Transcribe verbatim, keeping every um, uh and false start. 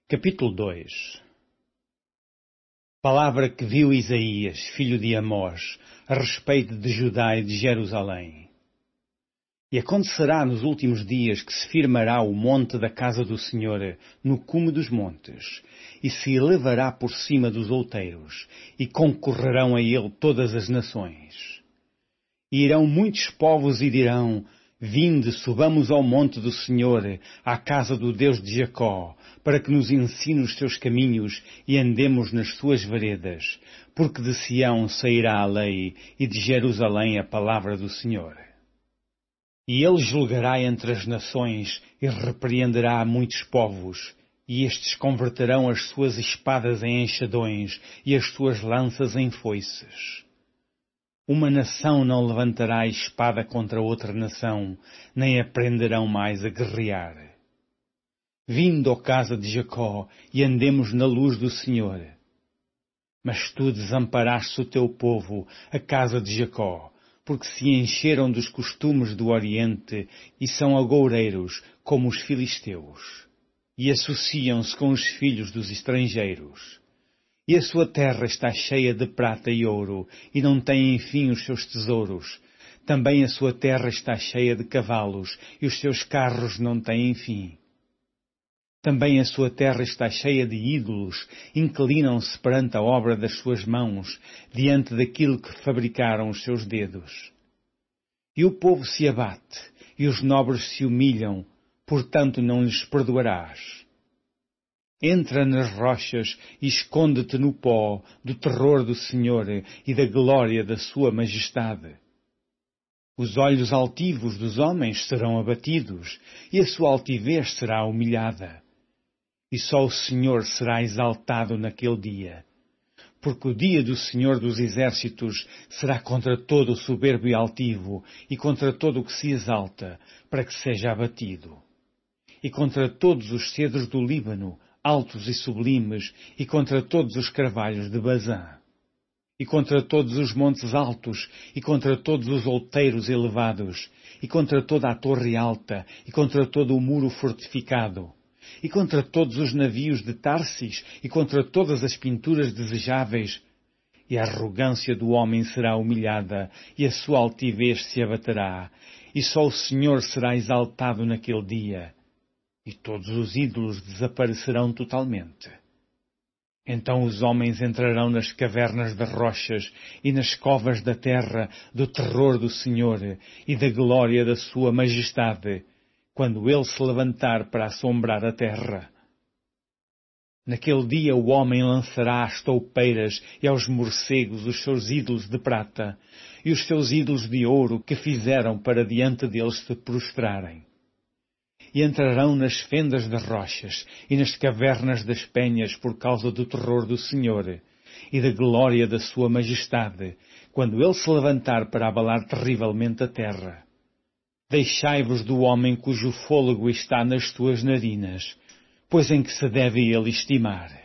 Capítulo dois. Palavra que viu Isaías, filho de Amós, a respeito de Judá e de Jerusalém. E acontecerá nos últimos dias que se firmará o monte da casa do Senhor no cume dos montes, e se elevará por cima dos outeiros, e concorrerão a ele todas as nações. E irão muitos povos e dirão: Vinde, subamos ao monte do Senhor, à casa do Deus de Jacó, para que nos ensine os seus caminhos e andemos nas suas veredas, porque de Sião sairá a lei e de Jerusalém a palavra do Senhor. E ele julgará entre as nações e repreenderá muitos povos, e estes converterão as suas espadas em enxadões e as suas lanças em foices. Uma nação não levantará espada contra outra nação, nem aprenderão mais a guerrear. Vinde, ó casa de Jacó, e andemos na luz do Senhor. Mas tu desamparaste o teu povo, a casa de Jacó, porque se encheram dos costumes do Oriente e são agoureiros como os filisteus, e associam-se com os filhos dos estrangeiros. E a sua terra está cheia de prata e ouro, e não tem enfim os seus tesouros. Também a sua terra está cheia de cavalos, e os seus carros não têm fim. Também a sua terra está cheia de ídolos, inclinam-se perante a obra das suas mãos, diante daquilo que fabricaram os seus dedos. E o povo se abate, e os nobres se humilham, portanto não lhes perdoarás. Entra nas rochas e esconde-te no pó do terror do Senhor e da glória da sua majestade. Os olhos altivos dos homens serão abatidos, e a sua altivez será humilhada. E só o Senhor será exaltado naquele dia, porque o dia do Senhor dos Exércitos será contra todo o soberbo e altivo, e contra todo o que se exalta, para que seja abatido. E contra todos os cedros do Líbano, altos e sublimes, e contra todos os carvalhos de Bazã, e contra todos os montes altos, e contra todos os outeiros elevados, e contra toda a torre alta, e contra todo o muro fortificado, e contra todos os navios de Tarsis, e contra todas as pinturas desejáveis. E a arrogância do homem será humilhada, e a sua altivez se abaterá, e só o Senhor será exaltado naquele dia. E todos os ídolos desaparecerão totalmente. Então os homens entrarão nas cavernas das rochas e nas covas da terra do terror do Senhor e da glória da sua majestade, quando ele se levantar para assombrar a terra. Naquele dia o homem lançará às toupeiras e aos morcegos os seus ídolos de prata e os seus ídolos de ouro que fizeram para diante deles se prostrarem. E entrarão nas fendas das rochas e nas cavernas das penhas por causa do terror do Senhor e da glória da sua majestade, quando ele se levantar para abalar terrivelmente a terra. Deixai-vos do homem cujo fôlego está nas suas narinas, pois em que se deve ele estimar.